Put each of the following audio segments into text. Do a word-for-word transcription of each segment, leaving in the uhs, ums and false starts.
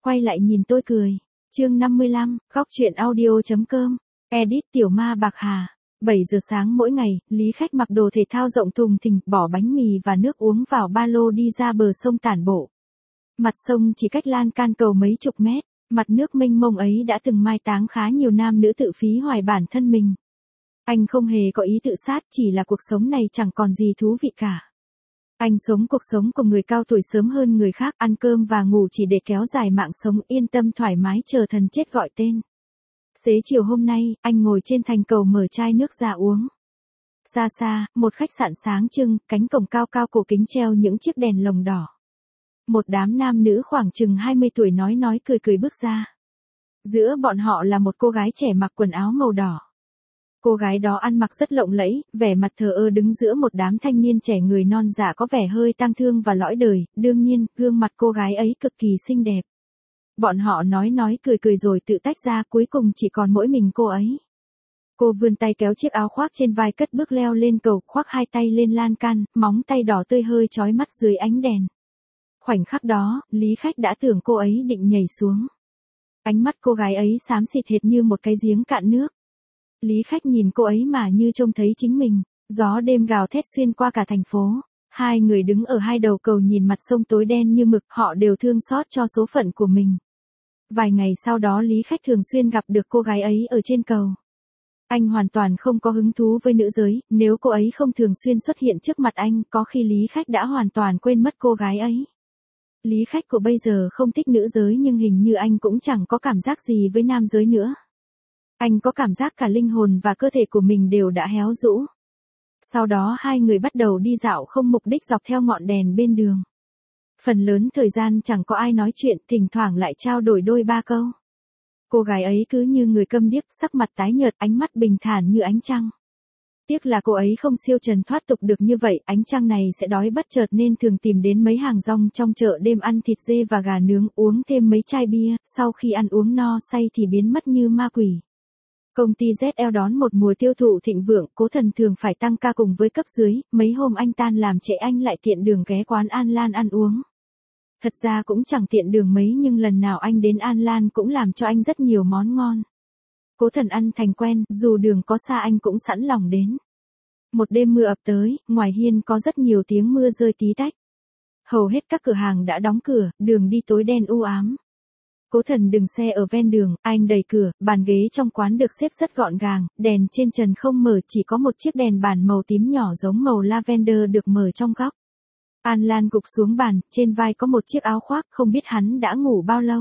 quay lại nhìn tôi cười. Chương năm mươi lăm, góc truyện audio.com. Edit Tiểu Ma Bạc Hà. bảy giờ sáng mỗi ngày, Lý Khách mặc đồ thể thao rộng thùng thình, bỏ bánh mì và nước uống vào ba lô đi ra bờ sông tản bộ. Mặt sông chỉ cách lan can cầu mấy chục mét, mặt nước mênh mông ấy đã từng mai táng khá nhiều nam nữ tự phí hoài bản thân mình. Anh không hề có ý tự sát, chỉ là cuộc sống này chẳng còn gì thú vị cả. Anh sống cuộc sống của người cao tuổi sớm hơn người khác, ăn cơm và ngủ chỉ để kéo dài mạng sống, yên tâm thoải mái chờ thần chết gọi tên. Xế chiều hôm nay, anh ngồi trên thành cầu mở chai nước ra uống. Xa xa, một khách sạn sáng trưng, cánh cổng cao cao cổ kính treo những chiếc đèn lồng đỏ. Một đám nam nữ khoảng chừng hai mươi tuổi nói nói cười cười bước ra. Giữa bọn họ là một cô gái trẻ mặc quần áo màu đỏ. Cô gái đó ăn mặc rất lộng lẫy, vẻ mặt thờ ơ đứng giữa một đám thanh niên trẻ người non dạ có vẻ hơi tang thương và lõi đời, đương nhiên, gương mặt cô gái ấy cực kỳ xinh đẹp. Bọn họ nói nói cười cười rồi tự tách ra, cuối cùng chỉ còn mỗi mình cô ấy. Cô vươn tay kéo chiếc áo khoác trên vai cất bước leo lên cầu, khoác hai tay lên lan can, móng tay đỏ tươi hơi chói mắt dưới ánh đèn. Khoảnh khắc đó, Lý Khách đã tưởng cô ấy định nhảy xuống. Ánh mắt cô gái ấy xám xịt hệt như một cái giếng cạn nước. Lý Khách nhìn cô ấy mà như trông thấy chính mình. Gió đêm gào thét xuyên qua cả thành phố. Hai người đứng ở hai đầu cầu nhìn mặt sông tối đen như mực, họ đều thương xót cho số phận của mình. Vài ngày sau đó Lý Khách thường xuyên gặp được cô gái ấy ở trên cầu. Anh hoàn toàn không có hứng thú với nữ giới, nếu cô ấy không thường xuyên xuất hiện trước mặt anh, có khi Lý Khách đã hoàn toàn quên mất cô gái ấy. Lý Khách của bây giờ không thích nữ giới nhưng hình như anh cũng chẳng có cảm giác gì với nam giới nữa. Anh có cảm giác cả linh hồn và cơ thể của mình đều đã héo rũ. Sau đó hai người bắt đầu đi dạo không mục đích dọc theo ngọn đèn bên đường. Phần lớn thời gian chẳng có ai nói chuyện, thỉnh thoảng lại trao đổi đôi ba câu. Cô gái ấy cứ như người câm điếc, sắc mặt tái nhợt, ánh mắt bình thản như ánh trăng. Tiếc là cô ấy không siêu trần thoát tục được như vậy, ánh trăng này sẽ đói bất chợt nên thường tìm đến mấy hàng rong trong chợ đêm ăn thịt dê và gà nướng, uống thêm mấy chai bia, sau khi ăn uống no say thì biến mất như ma quỷ. Công ty Z L đón một mùa tiêu thụ thịnh vượng, Cố Thần thường phải tăng ca cùng với cấp dưới, mấy hôm anh tan làm trễ anh lại tiện đường ghé quán An Lan ăn uống. Thật ra cũng chẳng tiện đường mấy nhưng lần nào anh đến An Lan cũng làm cho anh rất nhiều món ngon. Cố Thần ăn thành quen, dù đường có xa anh cũng sẵn lòng đến. Một đêm mưa ập tới, ngoài hiên có rất nhiều tiếng mưa rơi tí tách. Hầu hết các cửa hàng đã đóng cửa, đường đi tối đen u ám. Cố Thần dừng xe ở ven đường, anh đẩy cửa, bàn ghế trong quán được xếp rất gọn gàng, đèn trên trần không mở, chỉ có một chiếc đèn bàn màu tím nhỏ giống màu lavender được mở trong góc. An Lan gục xuống bàn, trên vai có một chiếc áo khoác, không biết hắn đã ngủ bao lâu.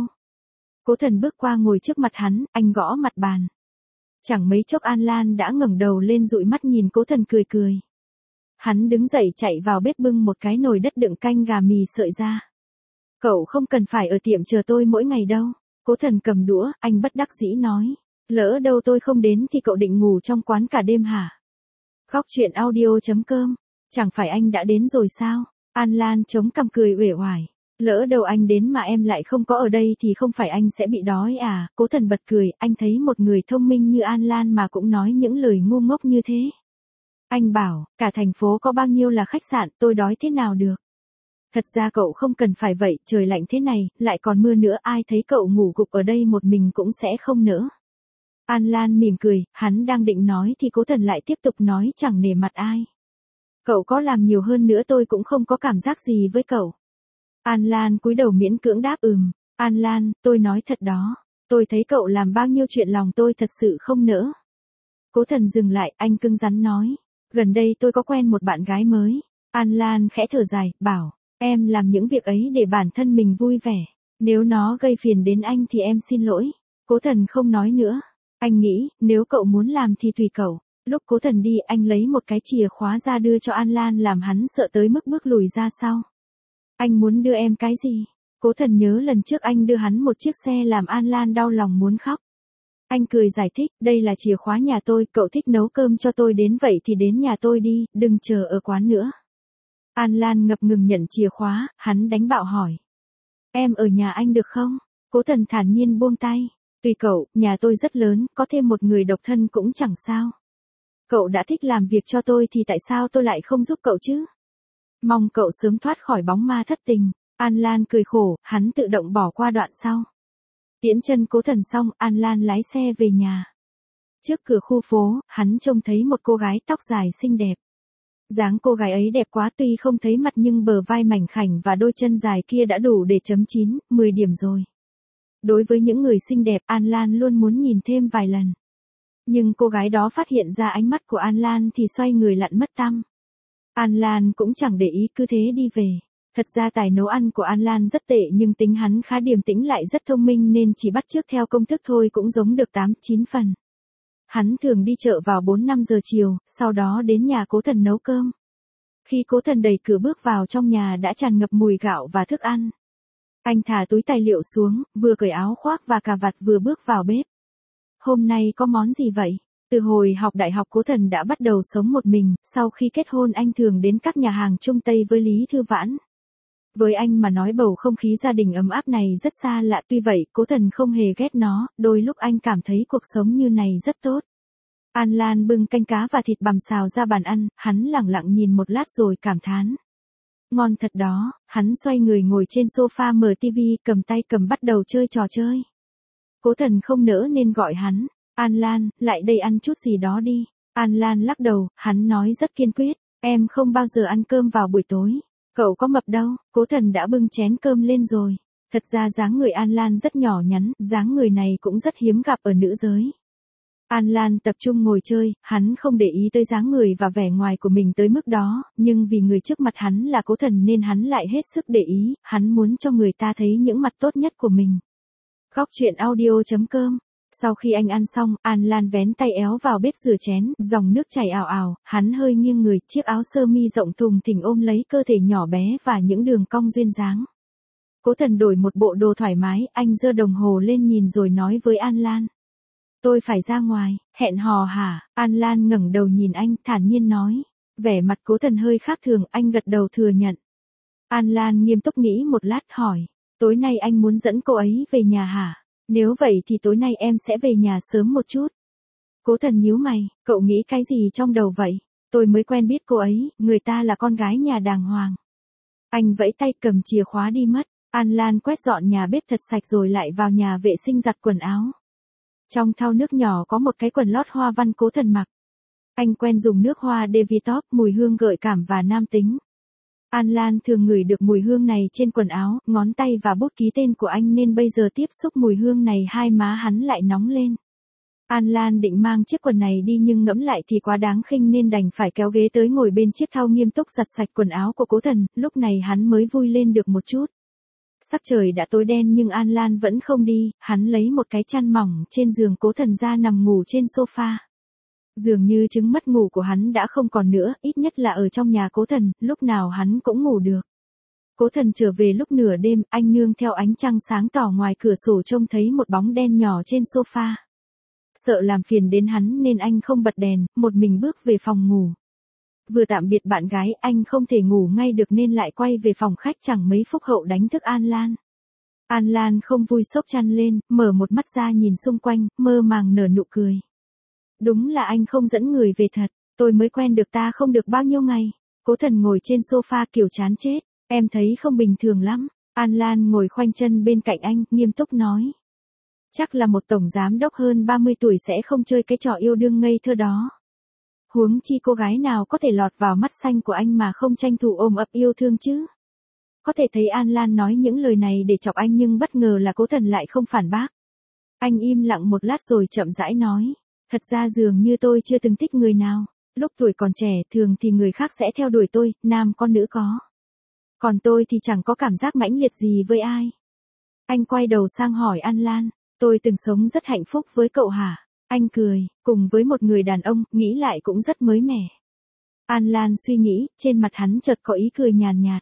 Cố Thần bước qua ngồi trước mặt hắn, anh gõ mặt bàn. Chẳng mấy chốc An Lan đã ngẩng đầu lên dụi mắt nhìn Cố Thần cười cười. Hắn đứng dậy chạy vào bếp bưng một cái nồi đất đựng canh gà mì sợi ra. Cậu không cần phải ở tiệm chờ tôi mỗi ngày đâu. Cố Thần cầm đũa, anh bất đắc dĩ nói. Lỡ đâu tôi không đến thì cậu định ngủ trong quán cả đêm hả? Góc truyện audio.com. Chẳng phải anh đã đến rồi sao? An Lan chống cằm cười uể oải. Lỡ đâu anh đến mà em lại không có ở đây thì không phải anh sẽ bị đói à? Cố Thần bật cười, anh thấy một người thông minh như An Lan mà cũng nói những lời ngu ngốc như thế. Anh bảo, cả thành phố có bao nhiêu là khách sạn, tôi đói thế nào được? Thật ra cậu không cần phải vậy, trời lạnh thế này, lại còn mưa nữa, ai thấy cậu ngủ gục ở đây một mình cũng sẽ không nỡ. An Lan mỉm cười, hắn đang định nói thì Cố Thần lại tiếp tục nói chẳng nể mặt ai. Cậu có làm nhiều hơn nữa tôi cũng không có cảm giác gì với cậu. An Lan cúi đầu miễn cưỡng đáp ừm. An Lan, tôi nói thật đó. Tôi thấy cậu làm bao nhiêu chuyện lòng tôi thật sự không nỡ. Cố Thần dừng lại, anh cứng rắn nói. Gần đây tôi có quen một bạn gái mới. An Lan khẽ thở dài, bảo. Em làm những việc ấy để bản thân mình vui vẻ. Nếu nó gây phiền đến anh thì em xin lỗi. Cố Thần không nói nữa. Anh nghĩ, nếu cậu muốn làm thì tùy cậu. Lúc Cố Thần đi, anh lấy một cái chìa khóa ra đưa cho An Lan làm hắn sợ tới mức bước lùi ra sau. Anh muốn đưa em cái gì? Cố Thần nhớ lần trước anh đưa hắn một chiếc xe làm An Lan đau lòng muốn khóc. Anh cười giải thích, đây là chìa khóa nhà tôi, cậu thích nấu cơm cho tôi đến vậy thì đến nhà tôi đi, đừng chờ ở quán nữa. An Lan ngập ngừng nhận chìa khóa, hắn đánh bạo hỏi. Em ở nhà anh được không? Cố Thần thản nhiên buông tay. Tùy cậu, nhà tôi rất lớn, có thêm một người độc thân cũng chẳng sao. Cậu đã thích làm việc cho tôi thì tại sao tôi lại không giúp cậu chứ? Mong cậu sớm thoát khỏi bóng ma thất tình. An Lan cười khổ, hắn tự động bỏ qua đoạn sau. Tiễn chân Cố Thần xong, An Lan lái xe về nhà. Trước cửa khu phố, hắn trông thấy một cô gái tóc dài xinh đẹp. Dáng cô gái ấy đẹp quá, tuy không thấy mặt nhưng bờ vai mảnh khảnh và đôi chân dài kia đã đủ để chấm chín, mười điểm rồi. Đối với những người xinh đẹp, An Lan luôn muốn nhìn thêm vài lần. Nhưng cô gái đó phát hiện ra ánh mắt của An Lan thì xoay người lặn mất tăm. An Lan cũng chẳng để ý, cứ thế đi về. Thật ra tài nấu ăn của An Lan rất tệ nhưng tính hắn khá điềm tĩnh lại rất thông minh nên chỉ bắt chước theo công thức thôi cũng giống được tám chín phần. Hắn thường đi chợ vào bốn năm giờ chiều, sau đó đến nhà Cố Thần nấu cơm. Khi Cố Thần đẩy cửa bước vào trong nhà đã tràn ngập mùi gạo và thức ăn. Anh thả túi tài liệu xuống, vừa cởi áo khoác và cà vạt vừa bước vào bếp. Hôm nay có món gì vậy? Từ hồi học đại học Cố Thần đã bắt đầu sống một mình, sau khi kết hôn anh thường đến các nhà hàng Trung Tây với Lý Thư Vãn. Với anh mà nói bầu không khí gia đình ấm áp này rất xa lạ, tuy vậy Cố Thần không hề ghét nó, đôi lúc anh cảm thấy cuộc sống như này rất tốt. An Lan bưng canh cá và thịt bằm xào ra bàn ăn, hắn lẳng lặng nhìn một lát rồi cảm thán. Ngon thật đó, hắn xoay người ngồi trên sofa mở tivi, cầm tay cầm bắt đầu chơi trò chơi. Cố Thần không nỡ nên gọi hắn, An Lan, lại đây ăn chút gì đó đi. An Lan lắc đầu, hắn nói rất kiên quyết, em không bao giờ ăn cơm vào buổi tối. Cậu có mập đâu, Cố Thần đã bưng chén cơm lên rồi. Thật ra dáng người An Lan rất nhỏ nhắn, dáng người này cũng rất hiếm gặp ở nữ giới. An Lan tập trung ngồi chơi, hắn không để ý tới dáng người và vẻ ngoài của mình tới mức đó, nhưng vì người trước mặt hắn là Cố Thần nên hắn lại hết sức để ý, hắn muốn cho người ta thấy những mặt tốt nhất của mình. Góc truyện audio chấm com. Sau khi anh ăn xong, An Lan vén tay éo vào bếp rửa chén, dòng nước chảy ào ào, hắn hơi nghiêng người, chiếc áo sơ mi rộng thùng thình ôm lấy cơ thể nhỏ bé và những đường cong duyên dáng. Cố Thần đổi một bộ đồ thoải mái, anh giơ đồng hồ lên nhìn rồi nói với An Lan. Tôi phải ra ngoài, hẹn hò hả? An Lan ngẩng đầu nhìn anh, thản nhiên nói. Vẻ mặt Cố Thần hơi khác thường, anh gật đầu thừa nhận. An Lan nghiêm túc nghĩ một lát hỏi. Tối nay anh muốn dẫn cô ấy về nhà hả? Nếu vậy thì tối nay em sẽ về nhà sớm một chút. Cố Thần nhíu mày, cậu nghĩ cái gì trong đầu vậy? Tôi mới quen biết cô ấy, người ta là con gái nhà đàng hoàng. Anh vẫy tay cầm chìa khóa đi mất. An Lan quét dọn nhà bếp thật sạch rồi lại vào nhà vệ sinh giặt quần áo. Trong thau nước nhỏ có một cái quần lót hoa văn Cố Thần mặc. Anh quen dùng nước hoa Devitop, mùi hương gợi cảm và nam tính. An Lan thường ngửi được mùi hương này trên quần áo, ngón tay và bút ký tên của anh nên bây giờ tiếp xúc mùi hương này hai má hắn lại nóng lên. An Lan định mang chiếc quần này đi nhưng ngẫm lại thì quá đáng khinh nên đành phải kéo ghế tới ngồi bên chiếc thau nghiêm túc giặt sạch quần áo của Cố Thần, lúc này hắn mới vui lên được một chút. Sắc trời đã tối đen nhưng An Lan vẫn không đi, hắn lấy một cái chăn mỏng trên giường Cố Thần ra nằm ngủ trên sofa. Dường như chứng mất ngủ của hắn đã không còn nữa, ít nhất là ở trong nhà Cố Thần, lúc nào hắn cũng ngủ được. Cố Thần trở về lúc nửa đêm, anh nương theo ánh trăng sáng tỏ ngoài cửa sổ trông thấy một bóng đen nhỏ trên sofa. Sợ làm phiền đến hắn nên anh không bật đèn, một mình bước về phòng ngủ. Vừa tạm biệt bạn gái, anh không thể ngủ ngay được nên lại quay về phòng khách, chẳng mấy phút hậu đánh thức An Lan. An Lan không vui xốc chăn lên, mở một mắt ra nhìn xung quanh, mơ màng nở nụ cười. Đúng là anh không dẫn người về thật, tôi mới quen được ta không được bao nhiêu ngày. Cố Thần ngồi trên sofa kiểu chán chết, em thấy không bình thường lắm. An Lan ngồi khoanh chân bên cạnh anh, nghiêm túc nói. Chắc là một tổng giám đốc hơn ba mươi tuổi sẽ không chơi cái trò yêu đương ngây thơ đó. Huống chi cô gái nào có thể lọt vào mắt xanh của anh mà không tranh thủ ôm ấp yêu thương chứ. Có thể thấy An Lan nói những lời này để chọc anh nhưng bất ngờ là Cố Thần lại không phản bác. Anh im lặng một lát rồi chậm rãi nói. Thật ra dường như tôi chưa từng thích người nào. Lúc tuổi còn trẻ thường thì người khác sẽ theo đuổi tôi, nam có nữ có. Còn tôi thì chẳng có cảm giác mãnh liệt gì với ai. Anh quay đầu sang hỏi An Lan. Tôi từng sống rất hạnh phúc với cậu hả? Anh cười, cùng với một người đàn ông, nghĩ lại cũng rất mới mẻ. An Lan suy nghĩ, trên mặt hắn chợt có ý cười nhàn nhạt.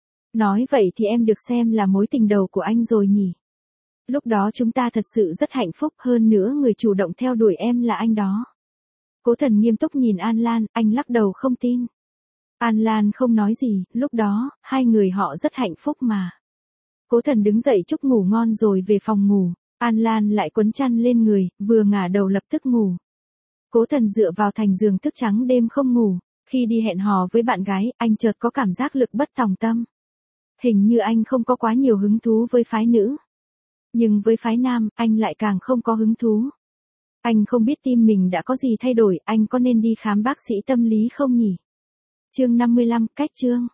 Nói vậy thì em được xem là mối tình đầu của anh rồi nhỉ? Lúc đó chúng ta thật sự rất hạnh phúc, hơn nữa người chủ động theo đuổi em là anh đó. Cố Thần nghiêm túc nhìn An Lan, anh lắc đầu không tin. An Lan không nói gì, lúc đó, hai người họ rất hạnh phúc mà. Cố Thần đứng dậy chúc ngủ ngon rồi về phòng ngủ. An Lan lại quấn chăn lên người, vừa ngả đầu lập tức ngủ. Cố Thần dựa vào thành giường thức trắng đêm không ngủ. Khi đi hẹn hò với bạn gái, anh chợt có cảm giác lực bất tòng tâm. Hình như anh không có quá nhiều hứng thú với phái nữ. Nhưng với phái nam, anh lại càng không có hứng thú. Anh không biết tim mình đã có gì thay đổi, anh có nên đi khám bác sĩ tâm lý không nhỉ? Chương năm mươi lăm, cách chương.